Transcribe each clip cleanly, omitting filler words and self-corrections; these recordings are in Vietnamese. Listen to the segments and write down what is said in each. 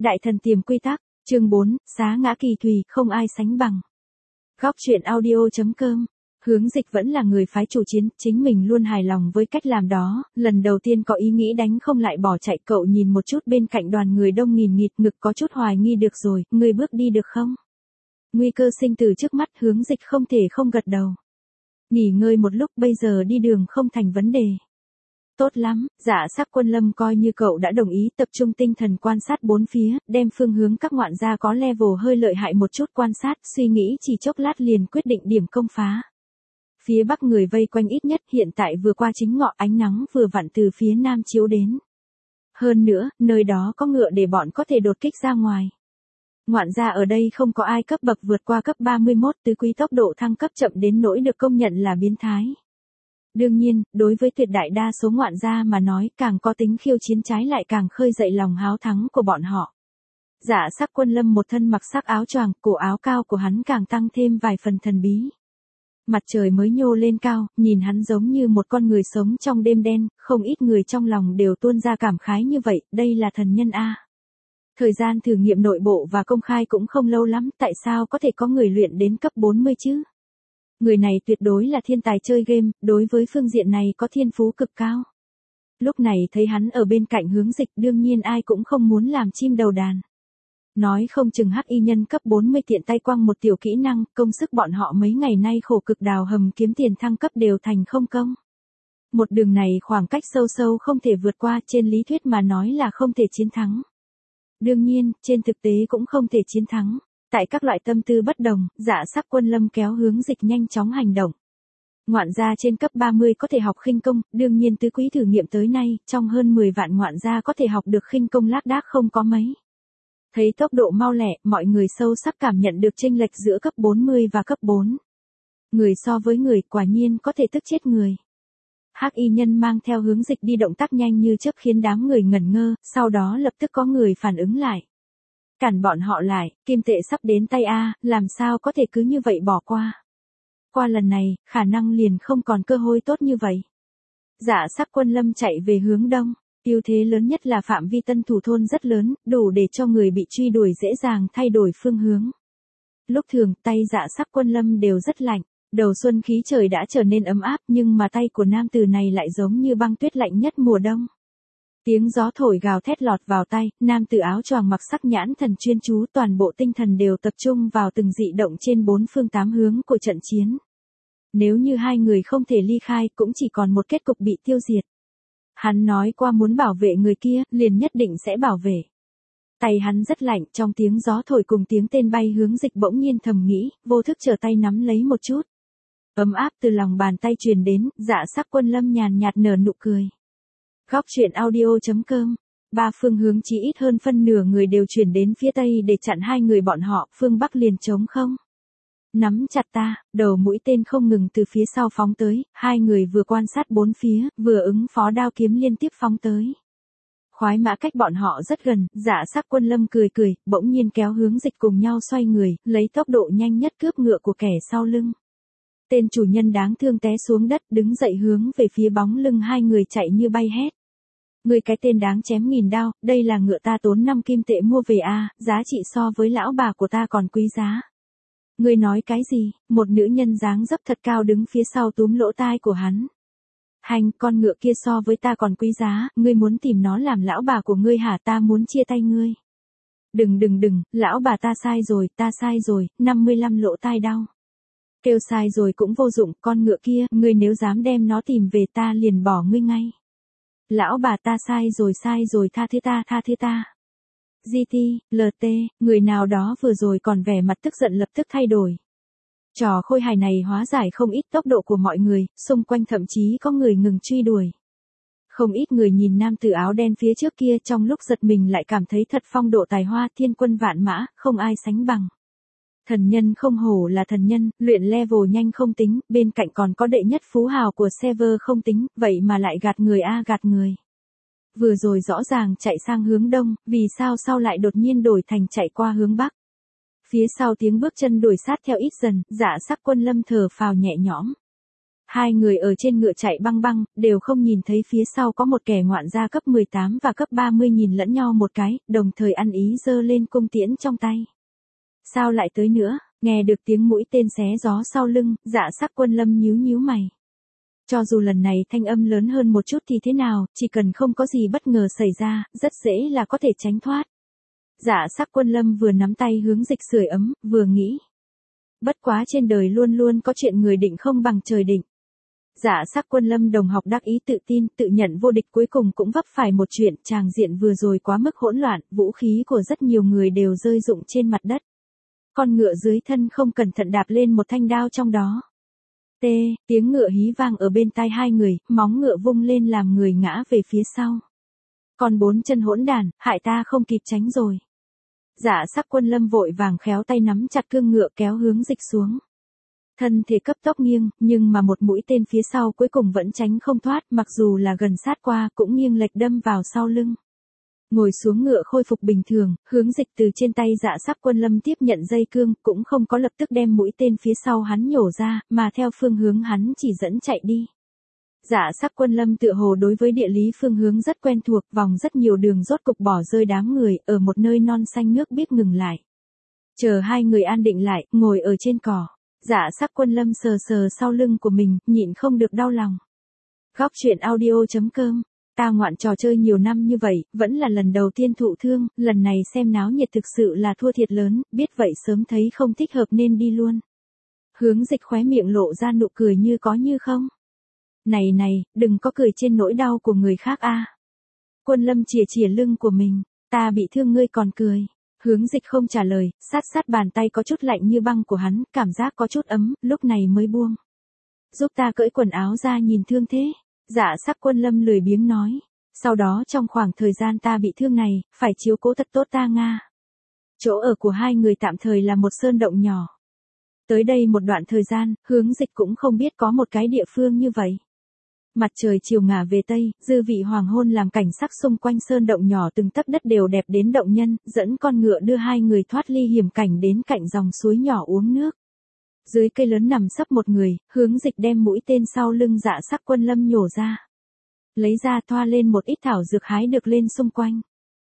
Đại thần tiềm quy tắc, chương 4, xá ngã kỳ thùy, không ai sánh bằng. Góc truyện audio.com. Hướng Dịch vẫn là người phái chủ chiến, chính mình luôn hài lòng với cách làm đó, lần đầu tiên có ý nghĩ đánh không lại bỏ chạy. Cậu nhìn một chút bên cạnh đoàn người đông nghìn nghịt, ngực có chút hoài nghi. Được rồi, ngươi bước đi được không? Nguy cơ sinh tử trước mắt, Hướng Dịch không thể không gật đầu. Nghỉ ngơi một lúc, bây giờ đi đường không thành vấn đề. Tốt lắm, Dạ Sắc Quân Lâm coi như cậu đã đồng ý, tập trung tinh thần quan sát bốn phía, đem phương hướng các ngoạn gia có level hơi lợi hại một chút quan sát, suy nghĩ chỉ chốc lát liền quyết định điểm công phá. Phía bắc người vây quanh ít nhất, hiện tại vừa qua chính ngọ, ánh nắng vừa vặn từ phía nam chiếu đến. Hơn nữa, nơi đó có ngựa để bọn có thể đột kích ra ngoài. Ngoạn gia ở đây không có ai cấp bậc vượt qua cấp 31, tứ quý tốc độ thăng cấp chậm đến nỗi được công nhận là biến thái. Đương nhiên, đối với tuyệt đại đa số ngoạn gia mà nói, càng có tính khiêu chiến trái lại càng khơi dậy lòng háo thắng của bọn họ. Dạ Sắc Quân Lâm một thân mặc sắc áo choàng, cổ áo cao của hắn càng tăng thêm vài phần thần bí. Mặt trời mới nhô lên cao, nhìn hắn giống như một con người sống trong đêm đen, không ít người trong lòng đều tuôn ra cảm khái như vậy, đây là thần nhân a. Thời gian thử nghiệm nội bộ và công khai cũng không lâu lắm, tại sao có thể có người luyện đến cấp 40 chứ? Người này tuyệt đối là thiên tài chơi game, đối với phương diện này có thiên phú cực cao. Lúc này thấy hắn ở bên cạnh Hướng Dịch, đương nhiên ai cũng không muốn làm chim đầu đàn. Nói không chừng hắc y nhân cấp 40 tiện tay quăng một tiểu kỹ năng, công sức bọn họ mấy ngày nay khổ cực đào hầm kiếm tiền thăng cấp đều thành không công. Một đường này khoảng cách sâu sâu không thể vượt qua, trên lý thuyết mà nói là không thể chiến thắng. Đương nhiên, trên thực tế cũng không thể chiến thắng. Tại các loại tâm tư bất đồng, Dạ Sắc Quân Lâm kéo Hướng Dịch nhanh chóng hành động. Ngoạn gia trên cấp 30 có thể học khinh công, đương nhiên tứ quý thử nghiệm tới nay, trong hơn 10 vạn ngoạn gia có thể học được khinh công lác đác không có mấy. Thấy tốc độ mau lẹ, mọi người sâu sắc cảm nhận được chênh lệch giữa cấp 40 và cấp 4. Người so với người, quả nhiên có thể tức chết người. Hắc y nhân mang theo Hướng Dịch đi động tác nhanh như chớp khiến đám người ngẩn ngơ, sau đó lập tức có người phản ứng lại. Cản bọn họ lại, kim tệ sắp đến tay a, làm sao có thể cứ như vậy bỏ qua. Qua lần này, khả năng liền không còn cơ hội tốt như vậy. Dạ Sắc Quân Lâm chạy về hướng đông, ưu thế lớn nhất là phạm vi tân thủ thôn rất lớn, đủ để cho người bị truy đuổi dễ dàng thay đổi phương hướng. Lúc thường, tay Dạ Sắc Quân Lâm đều rất lạnh, đầu xuân khí trời đã trở nên ấm áp nhưng mà tay của nam tử này lại giống như băng tuyết lạnh nhất mùa đông. Tiếng gió thổi gào thét lọt vào tay, nam tử áo choàng mặc sắc nhãn thần chuyên chú, toàn bộ tinh thần đều tập trung vào từng dị động trên bốn phương tám hướng của trận chiến. Nếu như hai người không thể ly khai, cũng chỉ còn một kết cục bị tiêu diệt. Hắn nói qua muốn bảo vệ người kia, liền nhất định sẽ bảo vệ. Tay hắn rất lạnh, trong tiếng gió thổi cùng tiếng tên bay Hướng Dịch bỗng nhiên thầm nghĩ, vô thức trở tay nắm lấy một chút. Ấm áp từ lòng bàn tay truyền đến, Dạ Sắc Quân Lâm nhàn nhạt nở nụ cười. Góc truyện audio.com. Ba phương hướng chỉ ít hơn phân nửa người đều chuyển đến phía tây để chặn hai người bọn họ, phương bắc liền trống không. Nắm chặt ta, đầu mũi tên không ngừng từ phía sau phóng tới, hai người vừa quan sát bốn phía, vừa ứng phó đao kiếm liên tiếp phóng tới. Khoái mã cách bọn họ rất gần, Dạ Sắc Quân Lâm cười cười, bỗng nhiên kéo Hướng Dịch cùng nhau xoay người, lấy tốc độ nhanh nhất cướp ngựa của kẻ sau lưng. Tên chủ nhân đáng thương té xuống đất, đứng dậy hướng về phía bóng lưng hai người chạy như bay hét. Người cái tên đáng chém nghìn đao, đây là ngựa ta tốn 5 kim tệ mua về a, giá trị so với lão bà của ta còn quý giá. Ngươi nói cái gì? Một nữ nhân dáng dấp thật cao đứng phía sau túm lỗ tai của hắn. Hành, con ngựa kia so với ta còn quý giá, ngươi muốn tìm nó làm lão bà của ngươi hả? Ta muốn chia tay ngươi. Đừng, lão bà ta sai rồi, 55 lỗ tai đau. Kêu sai rồi cũng vô dụng, con ngựa kia, ngươi nếu dám đem nó tìm về ta liền bỏ ngươi ngay. Lão bà ta sai rồi, tha thứ ta. GT, LT, người nào đó vừa rồi còn vẻ mặt tức giận lập tức thay đổi. Trò khôi hài này hóa giải không ít tốc độ của mọi người, xung quanh thậm chí có người ngừng truy đuổi. Không ít người nhìn nam tử áo đen phía trước kia trong lúc giật mình lại cảm thấy thật phong độ tài hoa, thiên quân vạn mã, không ai sánh bằng. Thần nhân không hổ là thần nhân, luyện level nhanh không tính, bên cạnh còn có đệ nhất phú hào của server không tính, vậy mà lại gạt người. Vừa rồi rõ ràng chạy sang hướng đông, vì sao sau lại đột nhiên đổi thành chạy qua hướng bắc. Phía sau tiếng bước chân đuổi sát theo ít dần, Dạ Sắc Quân Lâm thở phào nhẹ nhõm. Hai người ở trên ngựa chạy băng băng, đều không nhìn thấy phía sau có một kẻ ngoạn gia cấp 18 và cấp 30 nhìn lẫn nhau một cái, đồng thời ăn ý giơ lên cung tiễn trong tay. Sao lại tới nữa, nghe được tiếng mũi tên xé gió sau lưng, Dạ Sắc Quân Lâm nhíu nhíu mày. Cho dù lần này thanh âm lớn hơn một chút thì thế nào, chỉ cần không có gì bất ngờ xảy ra, rất dễ là có thể tránh thoát. Dạ Sắc Quân Lâm vừa nắm tay hướng Dịch sưởi ấm, vừa nghĩ. Bất quá trên đời luôn luôn có chuyện người định không bằng trời định. Dạ Sắc Quân Lâm đồng học đắc ý tự tin, tự nhận vô địch, cuối cùng cũng vấp phải một chuyện, tràng diện vừa rồi quá mức hỗn loạn, vũ khí của rất nhiều người đều rơi rụng trên mặt đất. Con ngựa dưới thân không cẩn thận đạp lên một thanh đao trong đó. Tiếng ngựa hí vang ở bên tai hai người, móng ngựa vung lên làm người ngã về phía sau. Còn bốn chân hỗn đản, hại ta không kịp tránh rồi. Dạ Sắc Quân Lâm vội vàng khéo tay nắm chặt cương ngựa kéo hướng Dịch xuống. Thân thể cấp tốc nghiêng, nhưng mà một mũi tên phía sau cuối cùng vẫn tránh không thoát, mặc dù là gần sát qua cũng nghiêng lệch đâm vào sau lưng. Ngồi xuống ngựa khôi phục bình thường, hướng Dịch từ trên tay Dạ Sắc Quân Lâm tiếp nhận dây cương, cũng không có lập tức đem mũi tên phía sau hắn nhổ ra, mà theo phương hướng hắn chỉ dẫn chạy đi. Dạ Sắc Quân Lâm tựa hồ đối với địa lý phương hướng rất quen thuộc, vòng rất nhiều đường rốt cục bỏ rơi đám người, ở một nơi non xanh nước biếc ngừng lại. Chờ hai người an định lại, ngồi ở trên cỏ. Dạ Sắc Quân Lâm sờ sờ sau lưng của mình, nhịn không được đau lòng. Góc truyện audio.com. Ta ngoạn trò chơi nhiều năm như vậy, vẫn là lần đầu tiên thụ thương, lần này xem náo nhiệt thực sự là thua thiệt lớn, biết vậy sớm thấy không thích hợp nên đi luôn. Hướng Dịch khóe miệng lộ ra nụ cười như có như không. Này, đừng có cười trên nỗi đau của người khác a. Quân Lâm chìa chìa lưng của mình, ta bị thương ngươi còn cười. Hướng Dịch không trả lời, sát bàn tay có chút lạnh như băng của hắn, cảm giác có chút ấm, lúc này mới buông. Giúp ta cởi quần áo ra nhìn thương thế. Dạ Sắc Quân Lâm lười biếng nói. Sau đó trong khoảng thời gian ta bị thương này, phải chiếu cố thật tốt ta Nga. Chỗ ở của hai người tạm thời là một sơn động nhỏ. Tới đây một đoạn thời gian, Hướng Dịch cũng không biết có một cái địa phương như vậy. Mặt trời chiều ngả về tây, dư vị hoàng hôn làm cảnh sắc xung quanh sơn động nhỏ từng tấc đất đều đẹp đến động nhân, dẫn con ngựa đưa hai người thoát ly hiểm cảnh đến cạnh dòng suối nhỏ uống nước. Dưới cây lớn nằm sấp một người, Hướng Dịch đem mũi tên sau lưng Dạ Sắc Quân Lâm nhổ ra. Lấy ra thoa lên một ít thảo dược hái được lên xung quanh.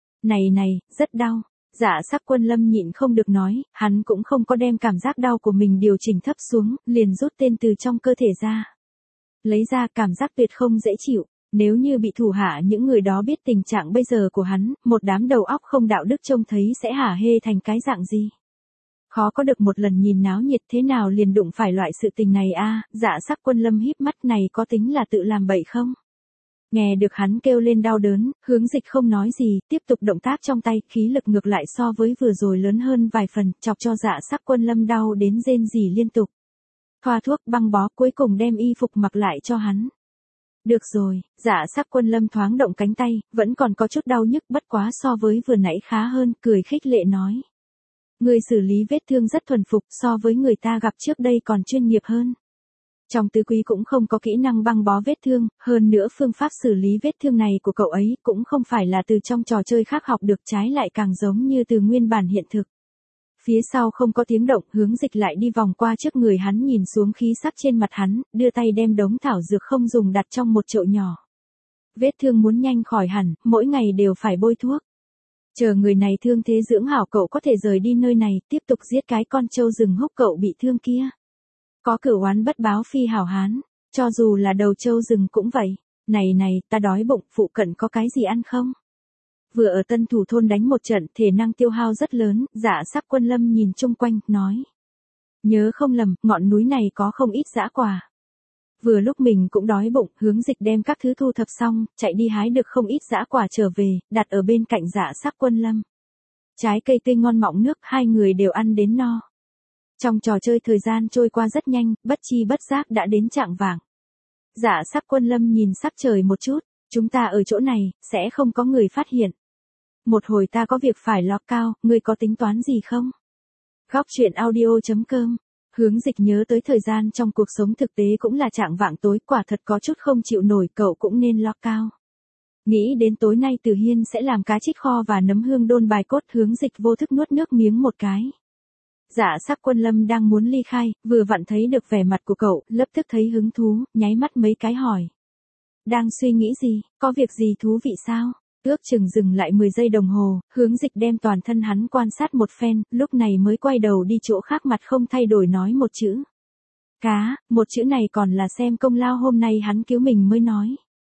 Này, rất đau. Dạ Sắc Quân Lâm nhịn không được nói, hắn cũng không có đem cảm giác đau của mình điều chỉnh thấp xuống, liền rút tên từ trong cơ thể ra. Lấy ra cảm giác tuyệt không dễ chịu, nếu như bị thủ hạ những người đó biết tình trạng bây giờ của hắn, một đám đầu óc không đạo đức trông thấy sẽ hả hê thành cái dạng gì. Khó có được một lần nhìn náo nhiệt thế nào liền đụng phải loại sự tình này a. Dạ Sắc Quân Lâm híp mắt, này có tính là tự làm bậy không? Nghe được hắn kêu lên đau đớn, Hướng Dịch không nói gì, tiếp tục động tác trong tay, khí lực ngược lại so với vừa rồi lớn hơn vài phần, chọc cho Dạ Sắc Quân Lâm đau đến rên rỉ liên tục. Thoa thuốc băng bó, cuối cùng đem y phục mặc lại cho hắn. Được rồi, Dạ Sắc Quân Lâm thoáng động cánh tay, vẫn còn có chút đau nhức, bất quá so với vừa nãy khá hơn, cười khích lệ nói. Người xử lý vết thương rất thuần phục, so với người ta gặp trước đây còn chuyên nghiệp hơn. Trong tứ quý cũng không có kỹ năng băng bó vết thương, hơn nữa phương pháp xử lý vết thương này của cậu ấy cũng không phải là từ trong trò chơi khác học được, trái lại càng giống như từ nguyên bản hiện thực. Phía sau không có tiếng động, Hướng Dịch lại đi vòng qua trước người hắn, nhìn xuống khí sắc trên mặt hắn, đưa tay đem đống thảo dược không dùng đặt trong một chậu nhỏ. Vết thương muốn nhanh khỏi hẳn, mỗi ngày đều phải bôi thuốc. Chờ người này thương thế dưỡng hảo cậu có thể rời đi nơi này, tiếp tục giết cái con trâu rừng húc cậu bị thương kia. Có cửu oán bất báo phi hảo hán, cho dù là đầu trâu rừng cũng vậy. Này, ta đói bụng, phụ cận có cái gì ăn không? Vừa ở Tân Thủ thôn đánh một trận, thể năng tiêu hao rất lớn, Dạ Sắc Quân Lâm nhìn chung quanh, nói. Nhớ không lầm, ngọn núi này có không ít dã quả. Vừa lúc mình cũng đói bụng, Hướng Dịch đem các thứ thu thập xong, chạy đi hái được không ít dã quả trở về, đặt ở bên cạnh Dạ Sắc Quân Lâm. Trái cây tươi ngon mọng nước, hai người đều ăn đến no. Trong trò chơi thời gian trôi qua rất nhanh, bất chi bất giác đã đến chạng vạng. Dạ Sắc Quân Lâm nhìn sắc trời một chút, chúng ta ở chỗ này, sẽ không có người phát hiện. Một hồi ta có việc phải lo cao, ngươi có tính toán gì không? Góc truyện audio.com. Hướng Dịch nhớ tới thời gian trong cuộc sống thực tế cũng là chạng vạng tối, quả thật có chút không chịu nổi, cậu cũng nên lo cao. Nghĩ đến tối nay Từ Hiên sẽ làm cá trích kho và nấm hương đôn bài cốt, Hướng Dịch vô thức nuốt nước miếng một cái. Dạ Sắc Quân Lâm đang muốn ly khai, vừa vặn thấy được vẻ mặt của cậu, lập tức thấy hứng thú, nháy mắt mấy cái hỏi. Đang suy nghĩ gì, có việc gì thú vị sao? Ước chừng dừng lại 10 giây đồng hồ, Hướng Dịch đem toàn thân hắn quan sát một phen, lúc này mới quay đầu đi chỗ khác mặt không thay đổi nói một chữ. Cá, một chữ này còn là xem công lao hôm nay hắn cứu mình mới nói.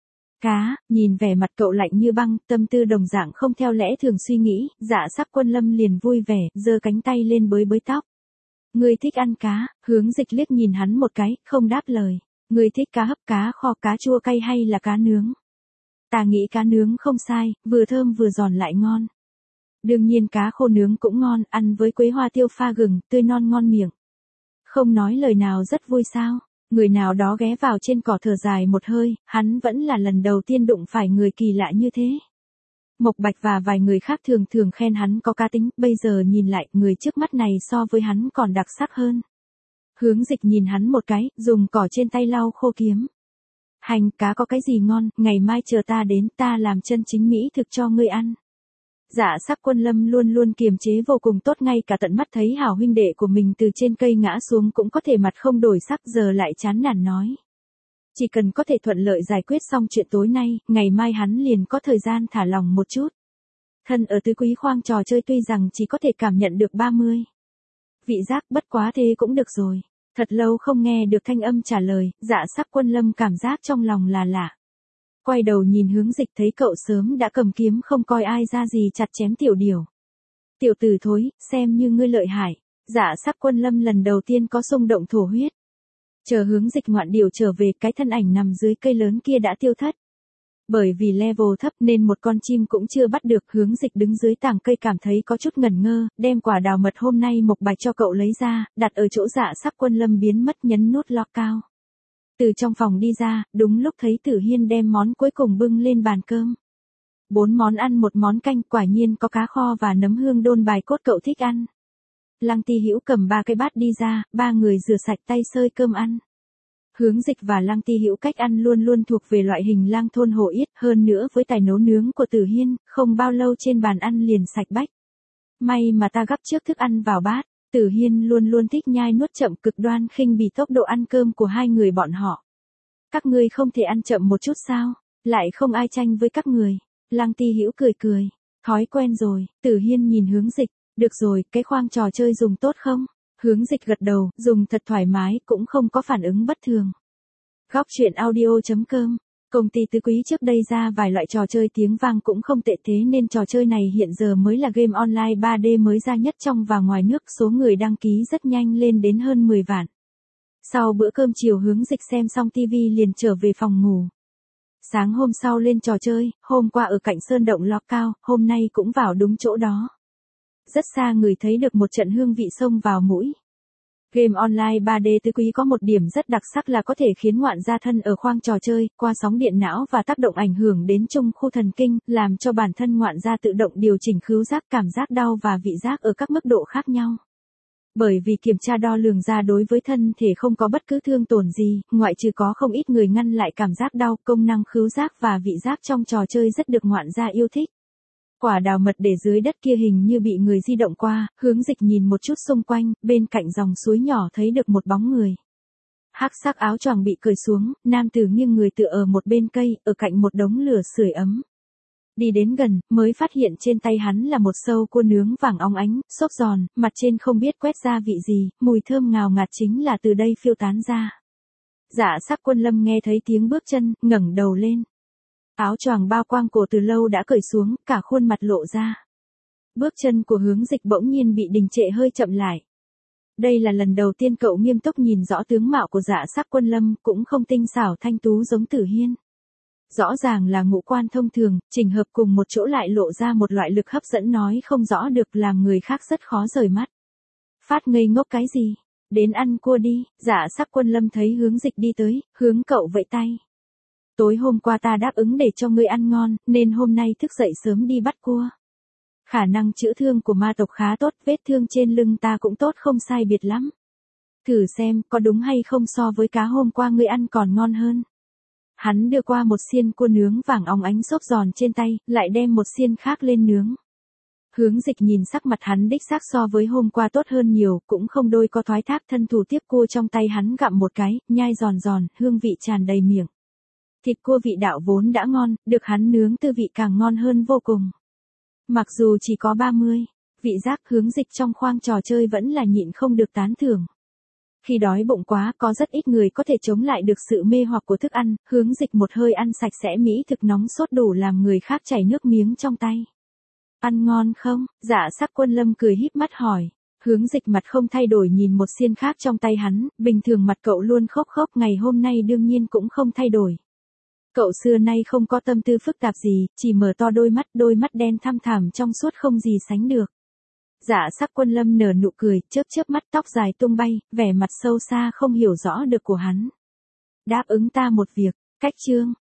Cá, nhìn vẻ mặt cậu lạnh như băng, tâm tư đồng dạng không theo lẽ thường suy nghĩ, Dạ Sắc Quân Lâm liền vui vẻ, giơ cánh tay lên bới bới tóc. Ngươi thích ăn cá, Hướng Dịch liếc nhìn hắn một cái, không đáp lời. Ngươi thích cá hấp, cá kho, cá chua cay hay là cá nướng? Ta nghĩ cá nướng không sai, vừa thơm vừa giòn lại ngon. Đương nhiên cá khô nướng cũng ngon, ăn với quế hoa tiêu pha gừng, tươi non ngon miệng. Không nói lời nào rất vui sao? Người nào đó ghé vào trên cỏ thở dài một hơi, hắn vẫn là lần đầu tiên đụng phải người kỳ lạ như thế. Mộc Bạch và vài người khác thường thường khen hắn có cá tính, bây giờ nhìn lại, người trước mắt này so với hắn còn đặc sắc hơn. Hướng Dịch nhìn hắn một cái, dùng cỏ trên tay lau khô kiếm. Hành, cá có cái gì ngon, ngày mai chờ ta đến, ta làm chân chính mỹ thực cho ngươi ăn. Dạ Sắc Quân Lâm luôn luôn kiềm chế vô cùng tốt, ngay cả tận mắt thấy hảo huynh đệ của mình từ trên cây ngã xuống cũng có thể mặt không đổi sắc, giờ lại chán nản nói. Chỉ cần có thể thuận lợi giải quyết xong chuyện tối nay, ngày mai hắn liền có thời gian thả lỏng một chút. Thân ở tứ quý khoang trò chơi tuy rằng chỉ có thể cảm nhận được 30 vị giác, bất quá thế cũng được rồi. Thật lâu không nghe được thanh âm trả lời, Dạ Sắc Quân Lâm cảm giác trong lòng là lạ. Quay đầu nhìn Hướng Dịch thấy cậu sớm đã cầm kiếm không coi ai ra gì chặt chém tiểu điểu. Tiểu tử thối, xem như ngươi lợi hại. Dạ Sắc Quân Lâm lần đầu tiên có xung động thổ huyết. Chờ Hướng Dịch ngoạn điều trở về, cái thân ảnh nằm dưới cây lớn kia đã tiêu thất. Bởi vì level thấp nên một con chim cũng chưa bắt được, Hướng Dịch đứng dưới tàng cây cảm thấy có chút ngẩn ngơ, đem quả đào mật hôm nay Mộc Bạch cho cậu lấy ra, đặt ở chỗ Dạ Sắc Quân Lâm biến mất, nhấn nút lock cao. Từ trong phòng đi ra, đúng lúc thấy Tử Hiên đem món cuối cùng bưng lên bàn cơm. 4 món ăn một món canh, quả nhiên có cá kho và nấm hương đôn bài cốt cậu thích ăn. Lăng Ti Hữu cầm 3 cái bát đi ra, 3 người rửa sạch tay xơi cơm ăn. Hướng Dịch và Lăng Ti Hữu cách ăn luôn luôn thuộc về loại hình lang thôn hổ yết, hơn nữa với tài nấu nướng của Tử Hiên, không bao lâu trên bàn ăn liền sạch bách. May mà ta gắp trước thức ăn vào bát. Tử Hiên luôn luôn thích nhai nuốt chậm, cực đoan khinh bỉ tốc độ ăn cơm của hai người bọn họ. Các ngươi không thể ăn chậm một chút sao? Lại không ai tranh với các người. Lăng Ti Hữu cười cười. Thói quen rồi. Tử Hiên nhìn Hướng Dịch. Được rồi, cái khoang trò chơi dùng tốt không? Hướng Dịch gật đầu, dùng thật thoải mái, cũng không có phản ứng bất thường. Góc truyện audio.com. Công ty Tứ Quý trước đây ra vài loại trò chơi tiếng vang cũng không tệ, thế nên trò chơi này hiện giờ mới là game online 3D mới ra nhất trong và ngoài nước, số người đăng ký rất nhanh lên đến hơn 10 vạn. Sau bữa cơm chiều Hướng Dịch xem xong TV liền trở về phòng ngủ. Sáng hôm sau lên trò chơi, hôm qua ở cạnh sơn động ló cao, hôm nay cũng vào đúng chỗ đó. Rất xa người thấy được một trận hương vị xông vào mũi. Game online 3D Tứ Quý có một điểm rất đặc sắc là có thể khiến ngoạn gia thân ở khoang trò chơi, qua sóng điện não và tác động ảnh hưởng đến trung khu thần kinh, làm cho bản thân ngoạn gia tự động điều chỉnh khứu giác, cảm giác đau và vị giác ở các mức độ khác nhau. Bởi vì kiểm tra đo lường ra đối với thân thể không có bất cứ thương tổn gì, ngoại trừ có không ít người ngăn lại cảm giác đau, công năng khứu giác và vị giác trong trò chơi rất được ngoạn gia yêu thích. Quả đào mật để dưới đất kia hình như bị người di động qua, Hướng Dịch nhìn một chút xung quanh, bên cạnh dòng suối nhỏ thấy được một bóng người. Hắc sắc áo choàng bị cởi xuống, nam tử nghiêng người tựa ở một bên cây, ở cạnh một đống lửa sưởi ấm. Đi đến gần, mới phát hiện trên tay hắn là một sâu cua nướng vàng óng ánh, xốp giòn, mặt trên không biết quét ra vị gì, mùi thơm ngào ngạt chính là từ đây phiêu tán ra. Dạ Sắc Quân Lâm nghe thấy tiếng bước chân, ngẩng đầu lên. Áo choàng bao quang cổ từ lâu đã cởi xuống, cả khuôn mặt lộ ra. Bước chân của Hướng Dịch bỗng nhiên bị đình trệ hơi chậm lại. Đây là lần đầu tiên cậu nghiêm túc nhìn rõ tướng mạo của Dạ Sắc Quân Lâm, cũng không tinh xảo thanh tú giống Tử Hiên. Rõ ràng là ngũ quan thông thường, chỉnh hợp cùng một chỗ lại lộ ra một loại lực hấp dẫn nói không rõ được, làm người khác rất khó rời mắt. Phát ngây ngốc cái gì? Đến ăn cua đi. Dạ Sắc Quân Lâm thấy Hướng Dịch đi tới, hướng cậu vẫy tay. Tối hôm qua ta đáp ứng để cho ngươi ăn ngon, nên hôm nay thức dậy sớm đi bắt cua. Khả năng chữa thương của ma tộc khá tốt, vết thương trên lưng ta cũng tốt không sai biệt lắm. Thử xem, có đúng hay không so với cá hôm qua ngươi ăn còn ngon hơn. Hắn đưa qua một xiên cua nướng vàng óng ánh xốp giòn trên tay, lại đem một xiên khác lên nướng. Hướng Dịch nhìn sắc mặt hắn đích xác so với hôm qua tốt hơn nhiều, cũng không đôi có thoái thác, thân thủ tiếp cua trong tay hắn gặm một cái, nhai giòn giòn, hương vị tràn đầy miệng. Thịt cua vị đạo vốn đã ngon, được hắn nướng tư vị càng ngon hơn vô cùng. Mặc dù chỉ có 30 vị giác, Hướng Dịch trong khoang trò chơi vẫn là nhịn không được tán thưởng. Khi đói bụng quá, có rất ít người có thể chống lại được sự mê hoặc của thức ăn, Hướng Dịch một hơi ăn sạch sẽ mỹ thực nóng sốt đủ làm người khác chảy nước miếng trong tay. Ăn ngon không? Dạ Sắc Quân Lâm cười híp mắt hỏi. Hướng Dịch mặt không thay đổi nhìn một xiên khác trong tay hắn, bình thường mặt cậu luôn khốc khốc, ngày hôm nay đương nhiên cũng không thay đổi. Cậu xưa nay không có tâm tư phức tạp gì, chỉ mở to đôi mắt đen thăm thẳm trong suốt không gì sánh được. Dạ Sắc Quân Lâm nở nụ cười, chớp chớp mắt, tóc dài tung bay, vẻ mặt sâu xa không hiểu rõ được của hắn. Đáp ứng ta một việc, cách chương.